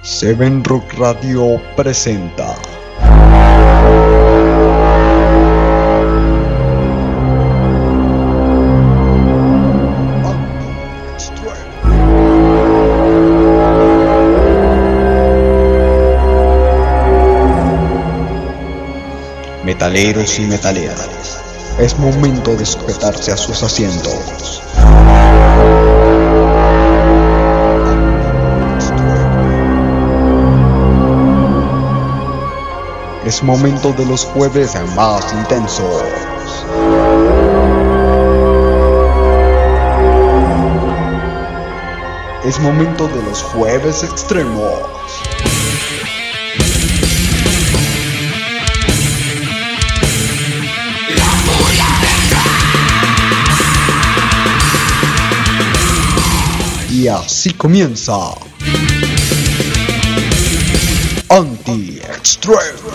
Seven Rock Radio presenta Metaleros y metaleras, es momento de sujetarse a sus asientos. Es momento de los jueves más intensos. Es momento de los jueves extremos. Y así comienza Anti-Extreme.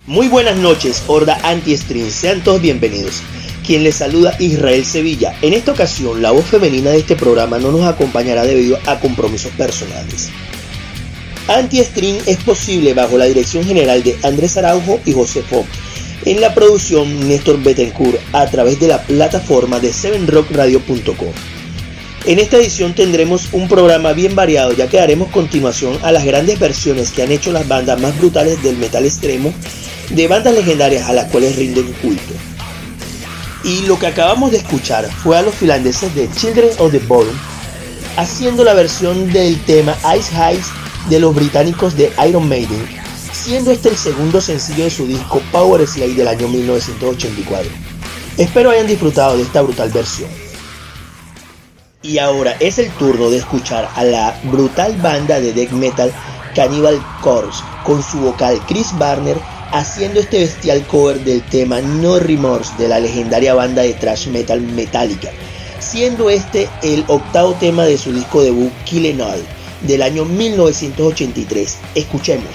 Muy buenas noches, horda anti-stream, sean todos bienvenidos. Quien les saluda, Israel Sevilla. En esta ocasión, la voz femenina de este programa no nos acompañará debido a compromisos personales. Anti-stream es posible bajo la dirección general de Andrés Araujo y José Fon. En la producción, Néstor Betancourt, a través de la plataforma de 7rockradio.com. En esta edición tendremos un programa bien variado, ya que daremos continuación a las grandes versiones que han hecho las bandas más brutales del metal extremo, de bandas legendarias a las cuales rinden culto. Y lo que acabamos de escuchar fue a los finlandeses de Children of the Bottom haciendo la versión del tema Ice Heights de los británicos de Iron Maiden, siendo este el segundo sencillo de su disco Power Slave del año 1984. Espero hayan disfrutado de esta brutal versión. Y ahora es el turno de escuchar a la brutal banda de death metal Cannibal Corpse con su vocal Chris Barner haciendo este bestial cover del tema No Remorse de la legendaria banda de thrash metal Metallica, siendo este el octavo tema de su disco debut Kill 'Em All del año 1983. Escuchemos.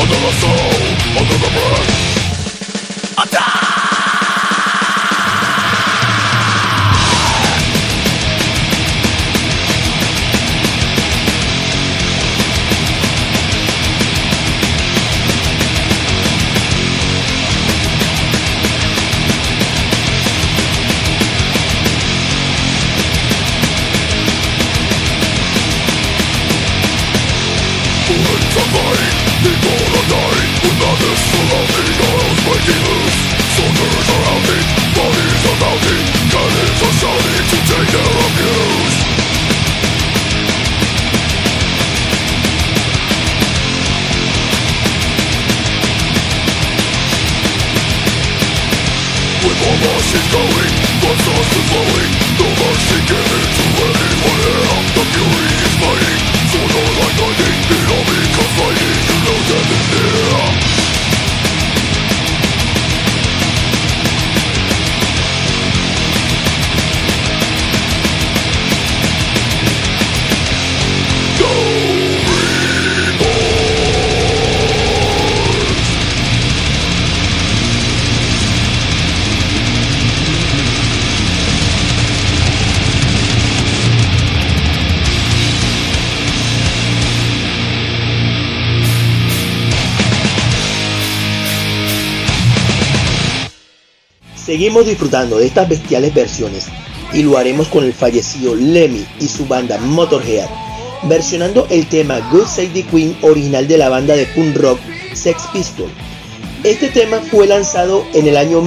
Seguimos disfrutando de estas bestiales versiones y lo haremos con el fallecido Lemmy y su banda Motorhead, versionando el tema God Save the Queen original de la banda de punk rock Sex Pistols. Este tema fue lanzado en el año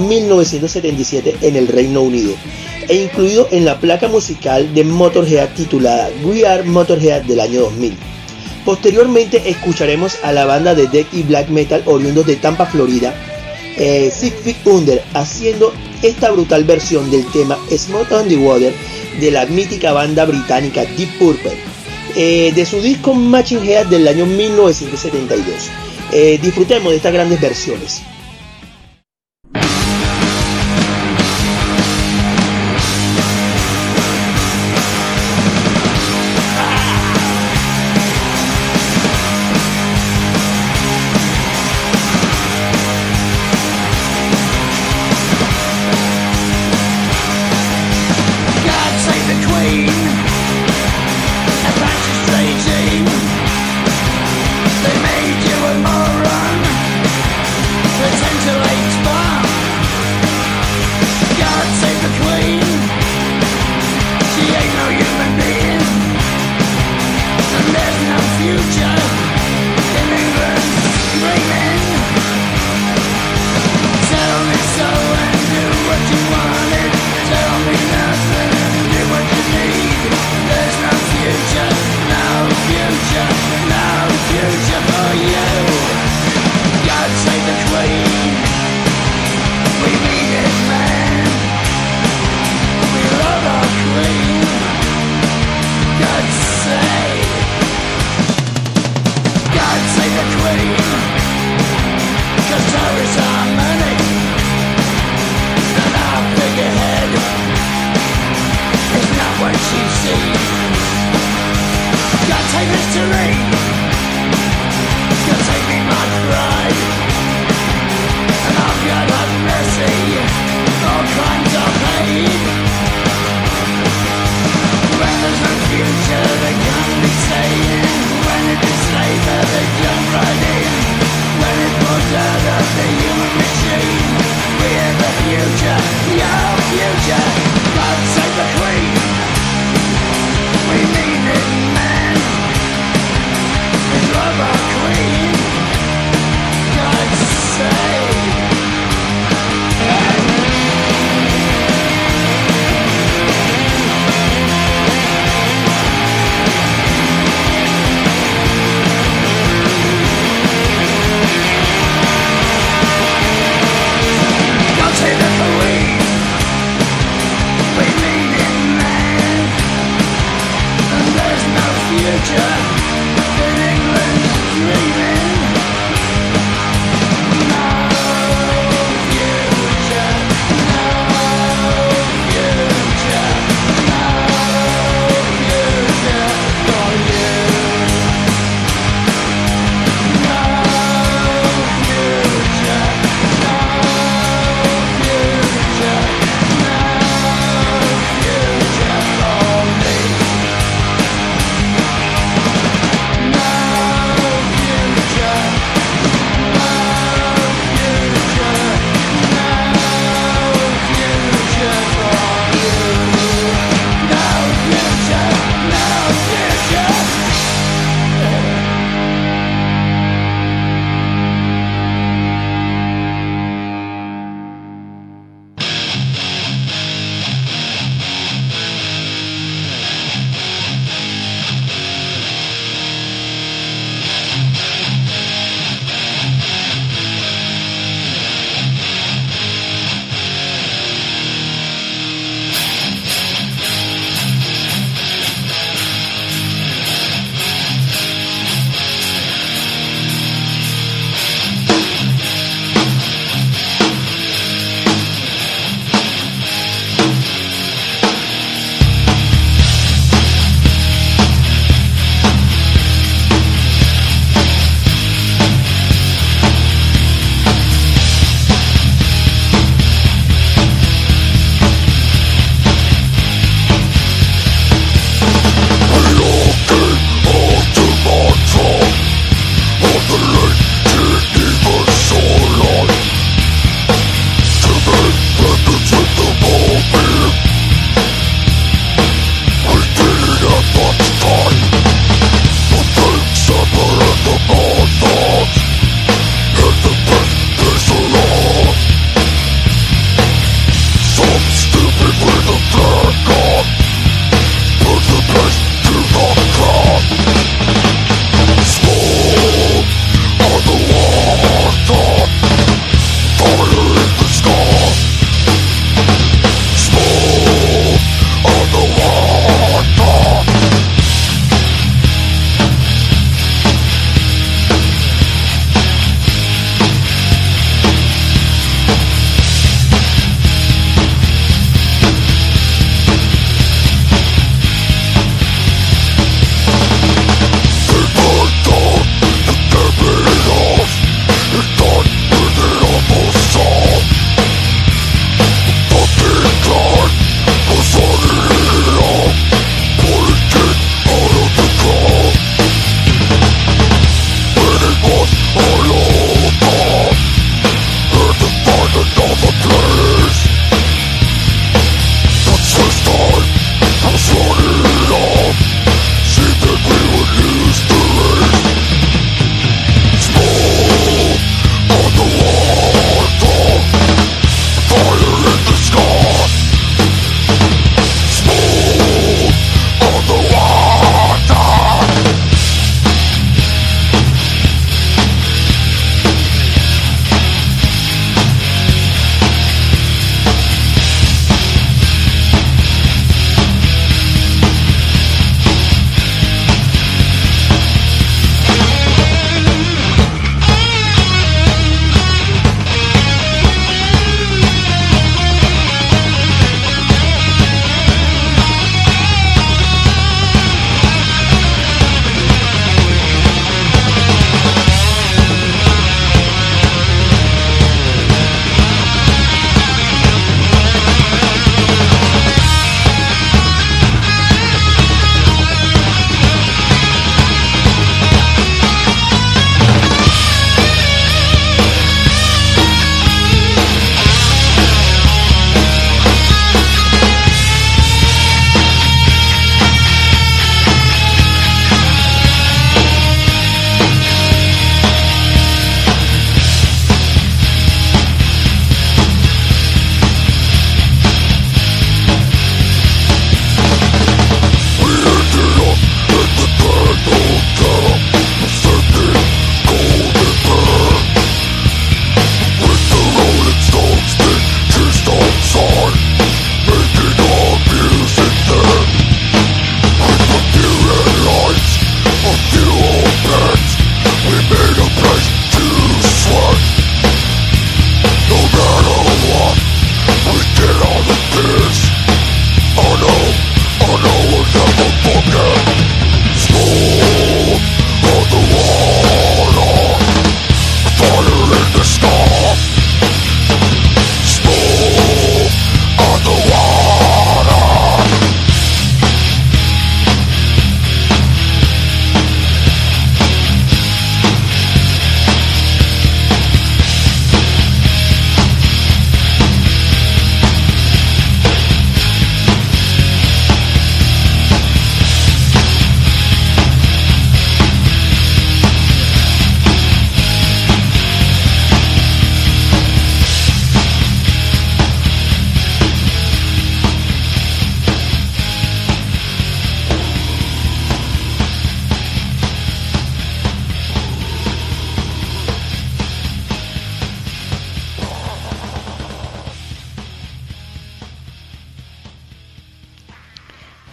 1977 en el Reino Unido e incluido en la placa musical de Motorhead titulada We Are Motorhead del año 2000. Posteriormente escucharemos a la banda de death y black metal oriundos de Tampa, Florida, Six Feet Under, haciendo esta brutal versión del tema Smoke on the Water de la mítica banda británica Deep Purple, de su disco Machine Head del año 1972. Disfrutemos de estas grandes versiones. They made you a moron.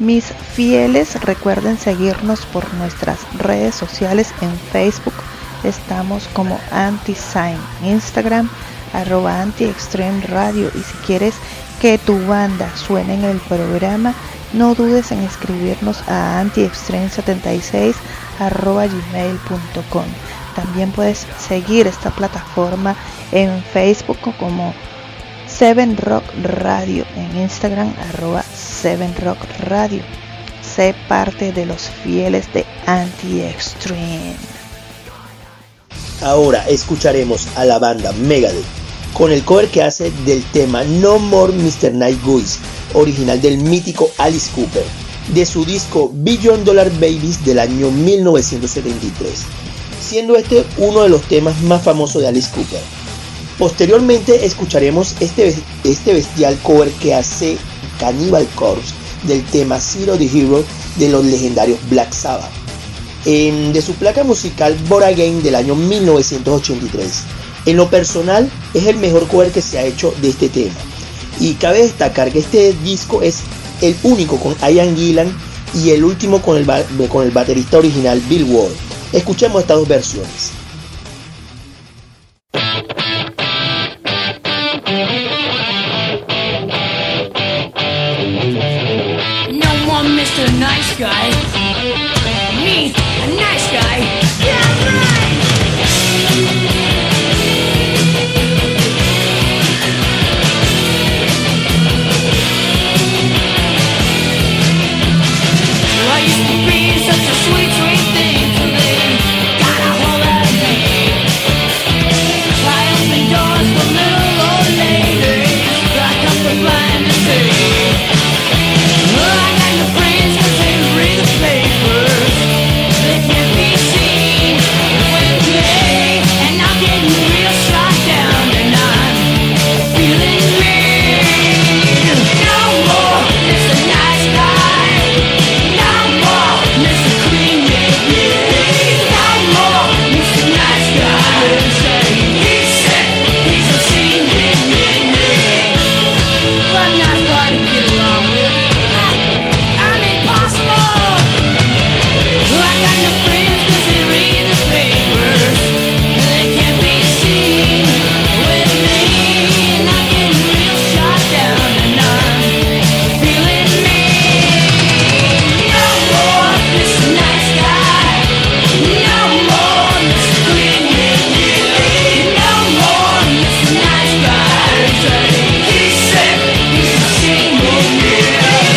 Mis fieles, recuerden seguirnos por nuestras redes sociales. En Facebook estamos como Anti-Sign, Instagram @AntiExtremeRadio, y si quieres que tu banda suene en el programa, no dudes en escribirnos a antiextreme76@gmail.com. También puedes seguir esta plataforma en Facebook como 7Rock Radio, en Instagram @7Rock Radio. Sé parte de los fieles de Anti-Extreme. Ahora escucharemos a la banda Megadeth con el cover que hace del tema No More Mr. Nice Guys, original del mítico Alice Cooper, de su disco Billion Dollar Babies del año 1973, siendo este uno de los temas más famosos de Alice Cooper. Posteriormente escucharemos este bestial cover que hace Cannibal Corpse del tema Zero the Hero de los legendarios Black Sabbath, de su placa musical Born Again del año 1983. En lo personal es el mejor cover que se ha hecho de este tema, y cabe destacar que este disco es el único con Ian Gillan y el último con el baterista original Bill Ward. Escuchemos estas dos versiones. No more Mr. Nice Guy. Me, a nice guy. Yeah, right. I used to be such a sweet, sweet thing till they got a hold of me. I open doors for little old ladies like I'm blind to see. I got no friends 'cause they read the papers. They can't be seen with me, and I'm getting real shot down and I'm feeling mean. No more Mr. Nice Guy. No more Mr. Clean, yeah, yeah. No more Mr. Nice Guy. He's sick, he's a scene, yeah, yeah, yeah. I'm not hard to get along with. I'm impossible. I got no friends 'cause they read the papers. They can't be seen with me, and I'm getting real shot down and I'm feeling mean. No more Mr. Nice Guy. No more Mr. Clean, yeah, yeah. No more Mr. Nice Guy. He's sick, he's a shame, yeah, yeah.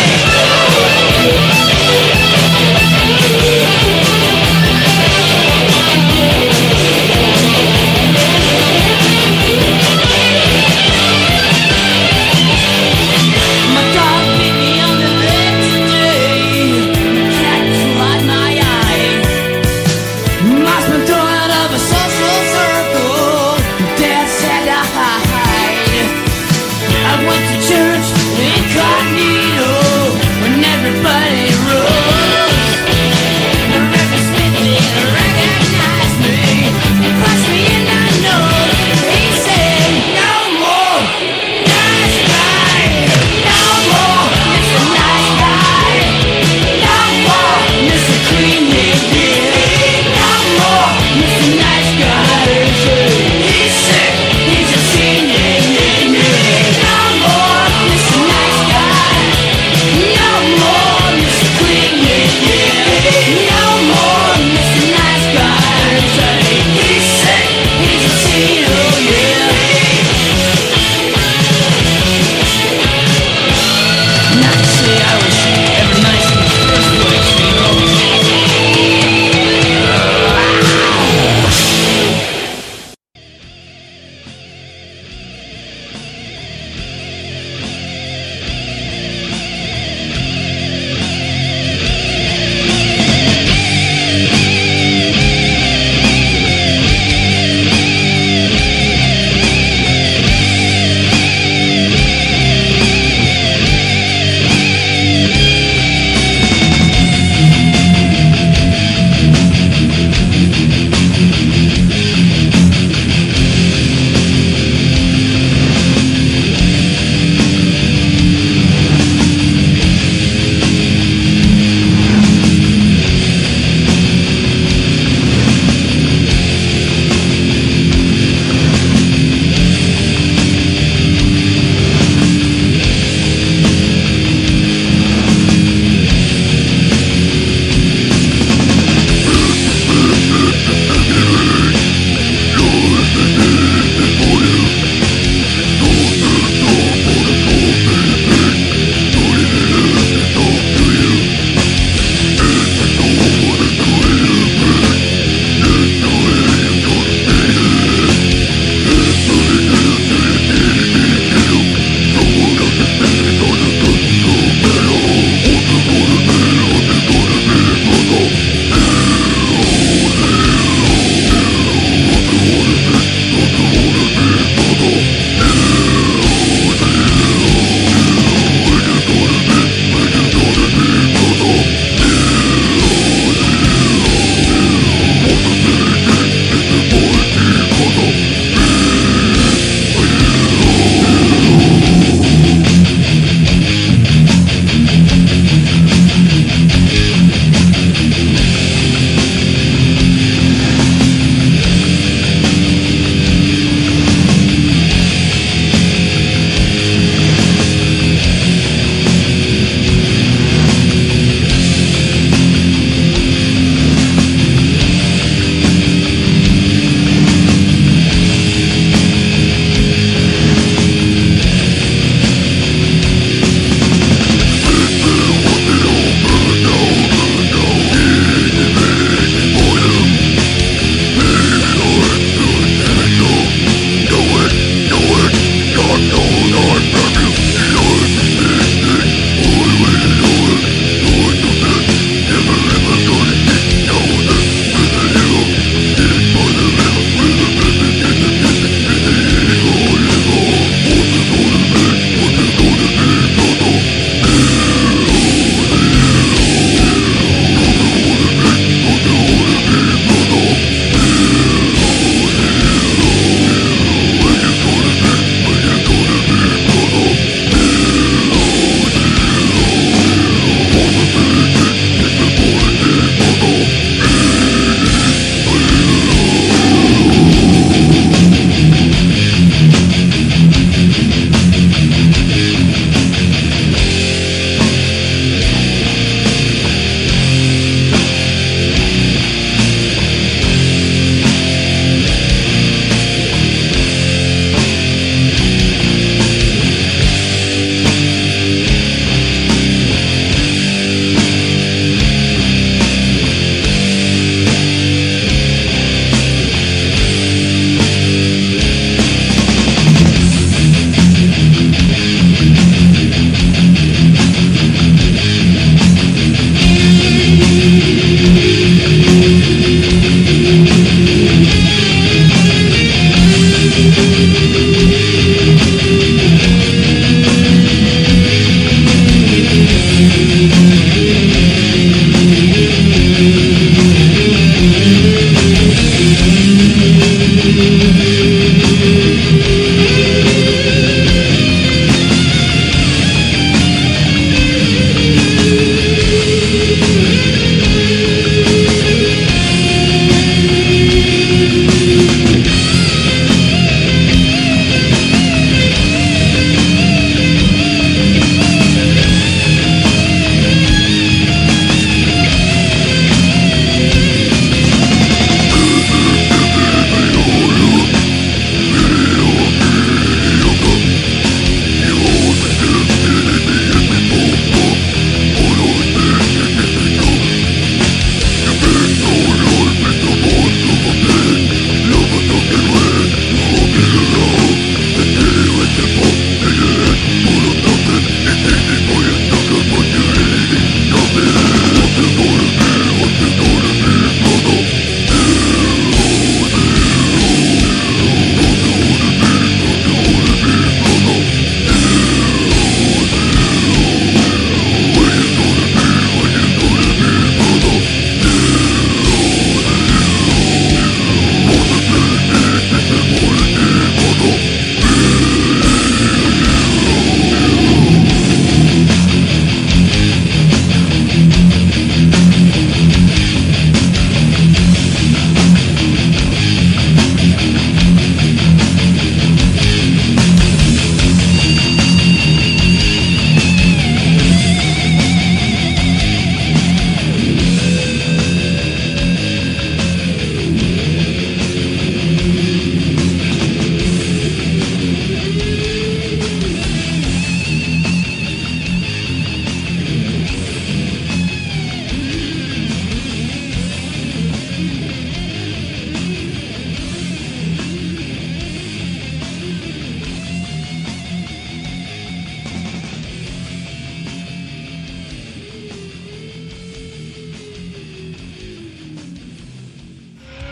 My dog bit me on the leg today. Cat clawed my eye. Lost my door out of a social circle. Dad said to hide. I went to church incognito when everybody rose. The Reverend Smith didn't recognize me. He punched me in the nose. He said, no more nice guy. No more Mr. Nice Guy. No more Mr. Clean, yeah, yeah. No more Mr. Nice Guy. He's sick, he's a scene, yeah, yeah, yeah. No more Mr. Nice Guy.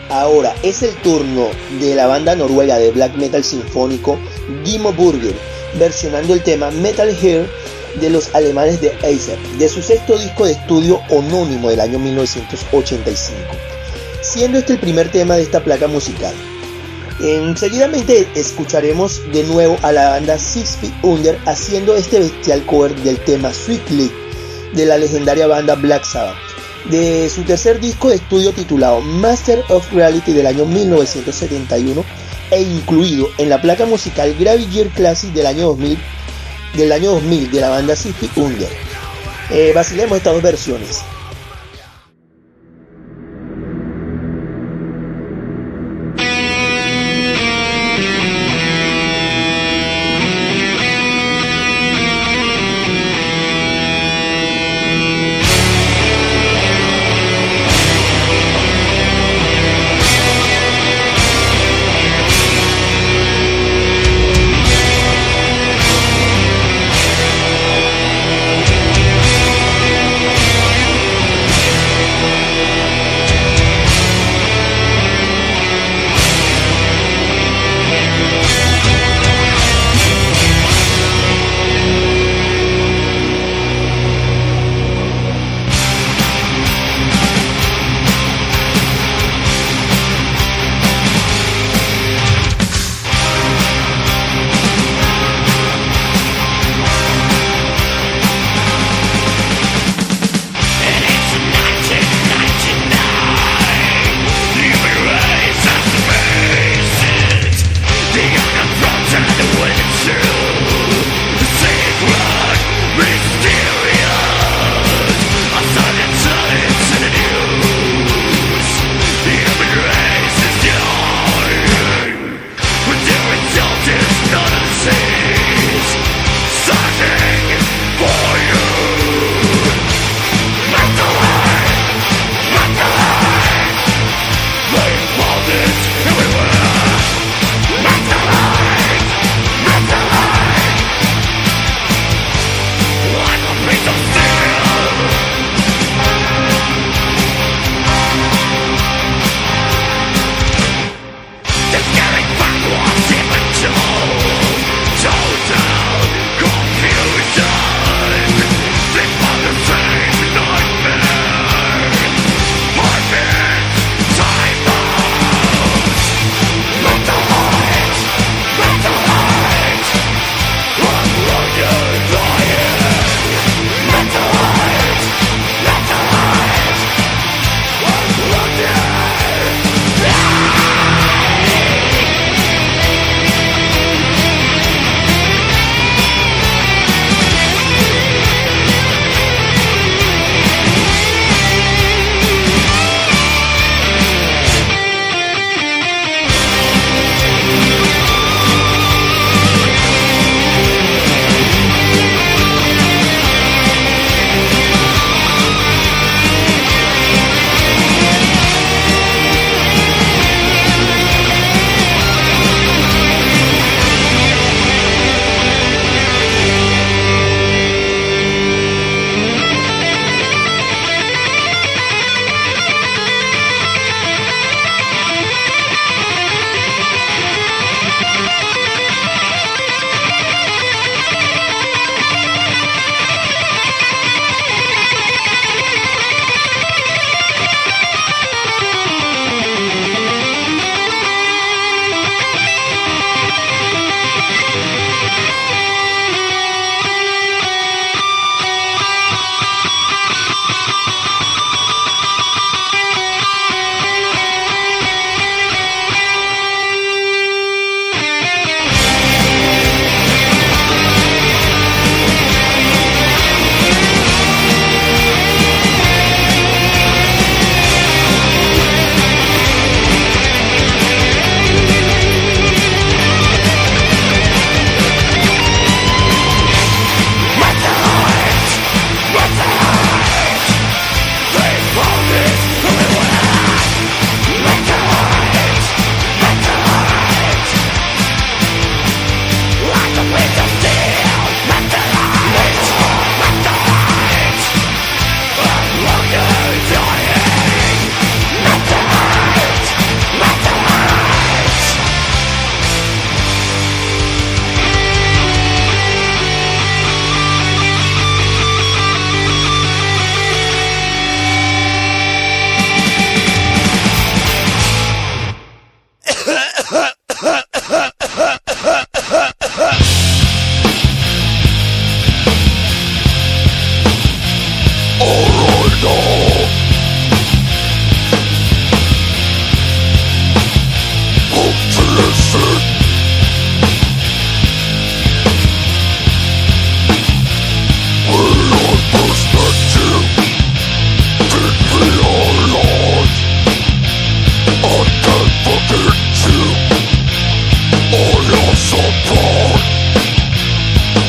Ahora es el turno de la banda noruega de black metal sinfónico Dimmu Borgir, versionando el tema Metal Here de los alemanes de Aether, de su sexto disco de estudio homónimo del año 1985, siendo este el primer tema de esta placa musical. Seguidamente escucharemos de nuevo a la banda 6 Feet Under haciendo este bestial cover del tema Sweet Leaf de la legendaria banda Black Sabbath, de su tercer disco de estudio titulado Master of Reality del año 1971 e incluido en la placa musical Gravity Year Classic del año 2000 de la banda 6 Feet Under. Vacilemos estas dos versiones.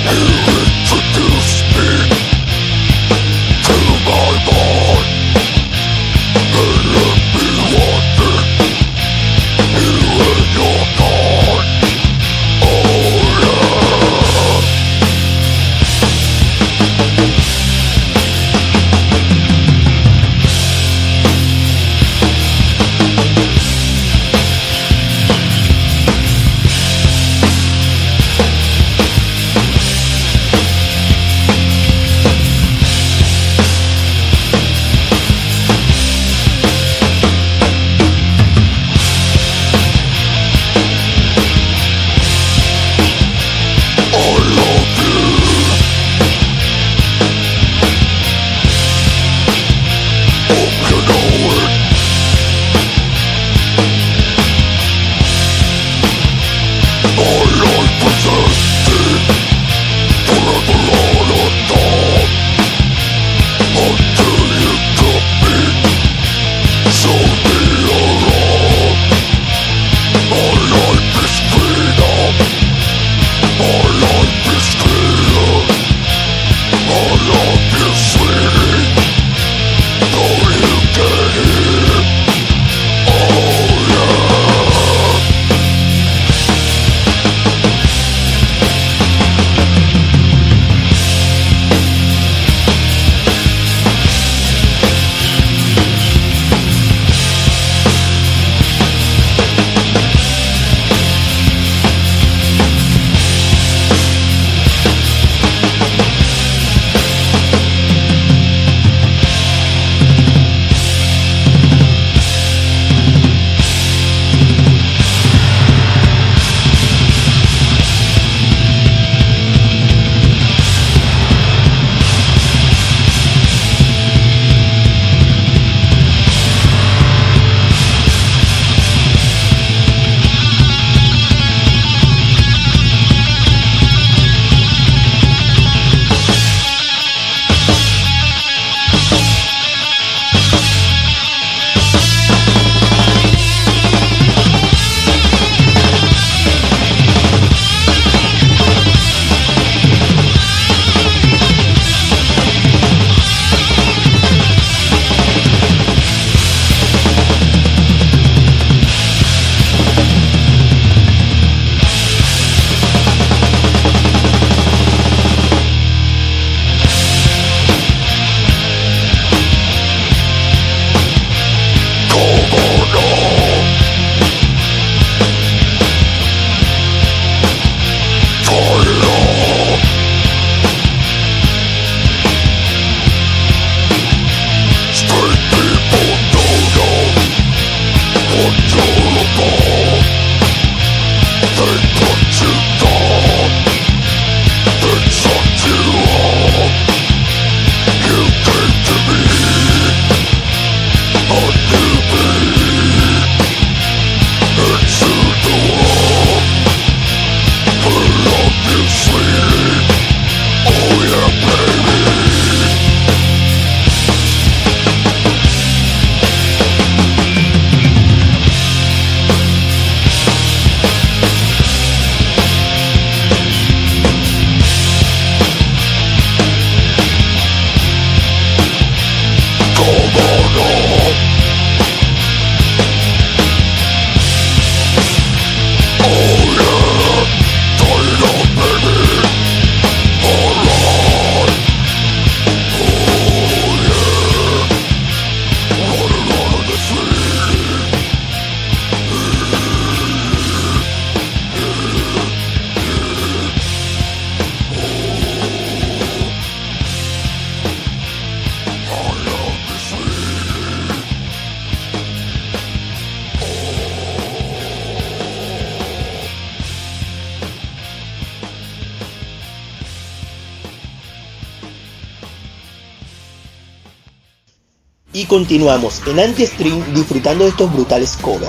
Y continuamos en Anti-Stream disfrutando de estos brutales covers.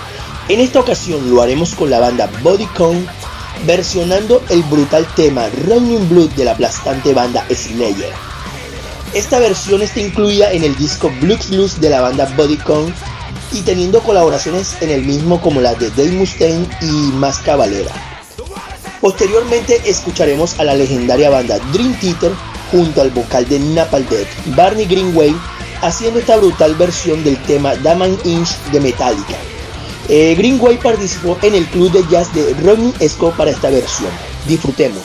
En esta ocasión lo haremos con la banda Body Count, versionando el brutal tema Running Blood de la aplastante banda Slayer. Esta versión está incluida en el disco Blues Blues de la banda Body Count y teniendo colaboraciones en el mismo como las de Dave Mustaine y Mas Cavalera. Posteriormente escucharemos a la legendaria banda Dream Theater junto al vocal de Napalm Death, Barney Greenway, haciendo esta brutal versión del tema Damn Inch de Metallica. Greenway participó en el club de jazz de Rodney Scott para esta versión. Disfrutemos.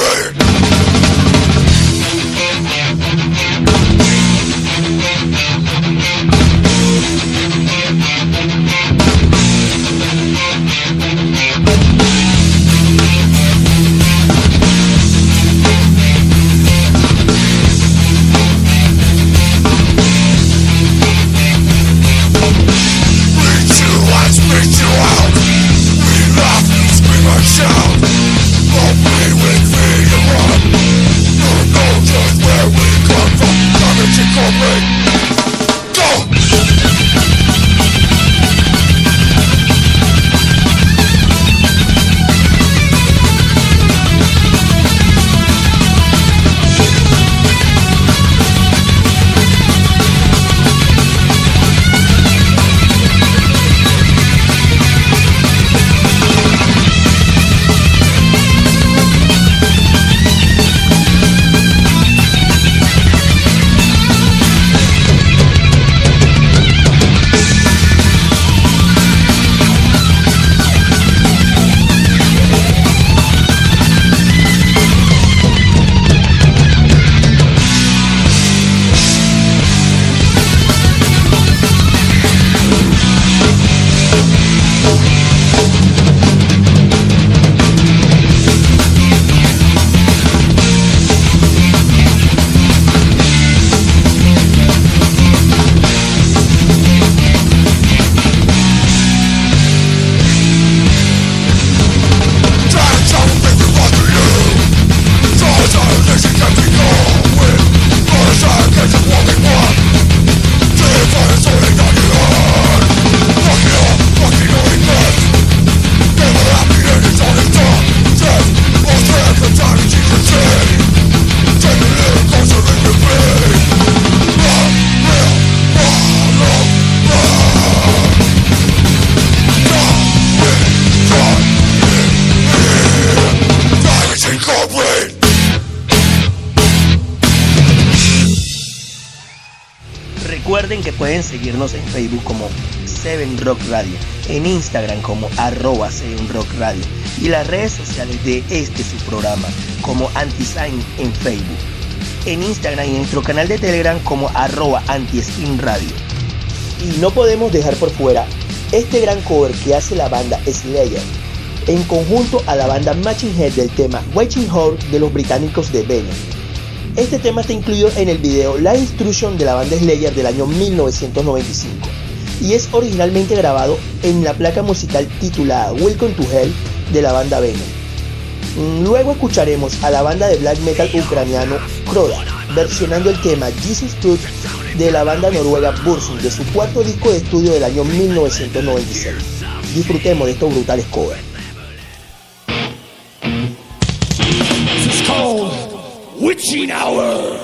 Recuerden que pueden seguirnos en Facebook como 7Rock Radio, en Instagram como @7Rock Radio y las redes sociales de su programa como Anti-Sign en Facebook, en Instagram y en nuestro canal de Telegram como @Anti-Screen-Radio. Y no podemos dejar por fuera este gran cover que hace la banda Slayer en conjunto a la banda Machine Head del tema Waging War de los británicos de Venom. Este tema está incluido en el video Live Instruction de la banda Slayer del año 1995 y es originalmente grabado en la placa musical titulada Welcome to Hell de la banda Venom. Luego escucharemos a la banda de black metal ucraniano Kroda versionando el tema Jesus Truth de la banda noruega Burzum de su cuarto disco de estudio del año 1996. Disfrutemos de estos brutales covers. Witching Hour!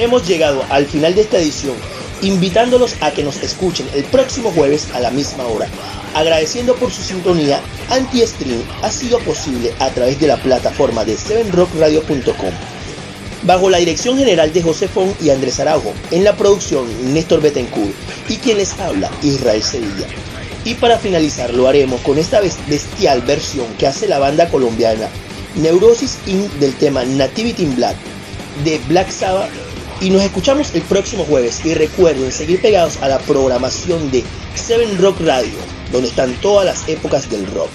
hemos llegado al final de esta edición, invitándolos a que nos escuchen el próximo jueves a la misma hora. Agradeciendo por su sintonía, Anti-Stream ha sido posible a través de la plataforma de 7rockradio.com. Bajo la dirección general de José Fon y Andrés Araujo, en la producción Néstor Betancourt y quien les habla, Israel Sevilla. Y para finalizar lo haremos con esta bestial versión que hace la banda colombiana Neurosis Inc. del tema Nativity in Black de Black Sabbath. Y nos escuchamos el próximo jueves. Y recuerden seguir pegados a la programación de 7Rock Radio, donde están todas las épocas del rock.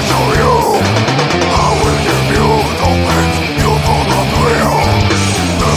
I will give you the things you thought were real.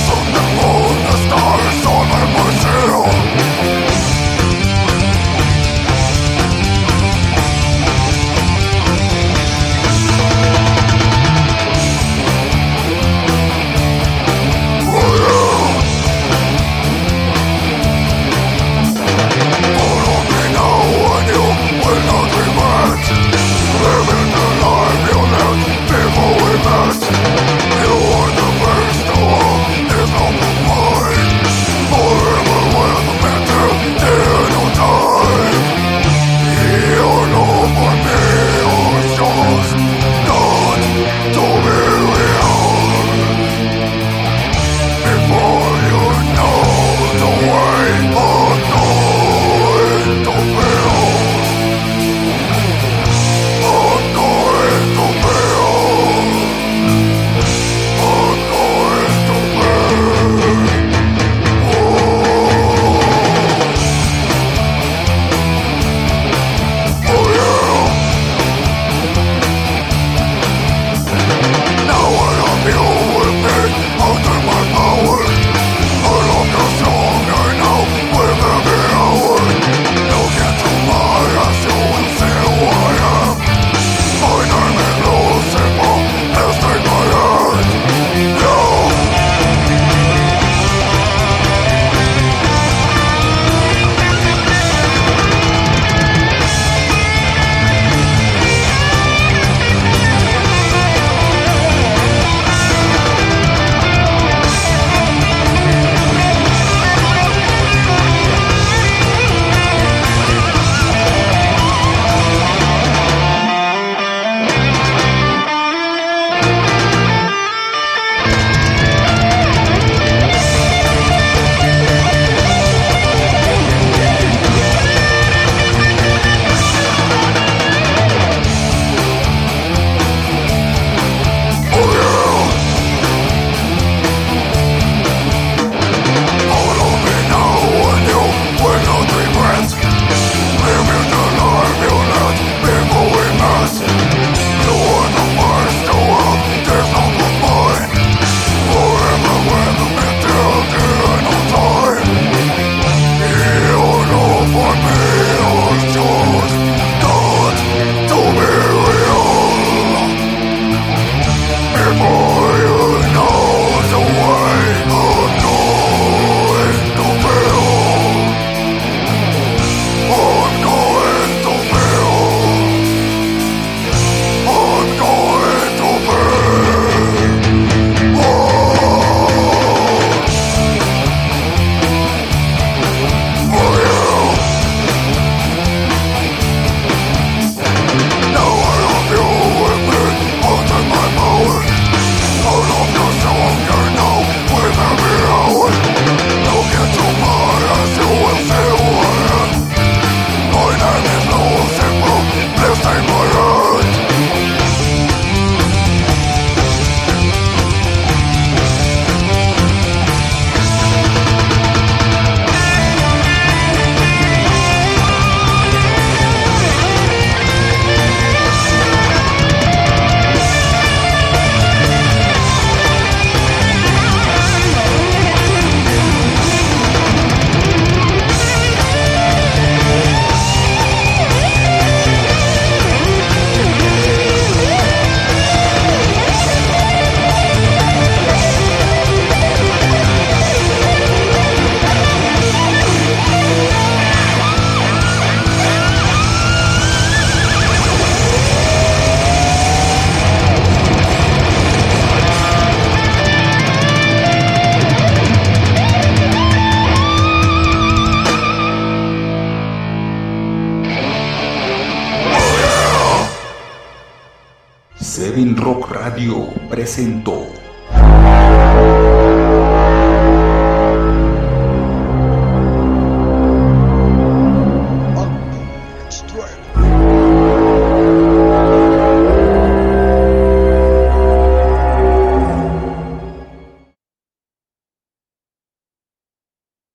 Heaven Rock Radio presentó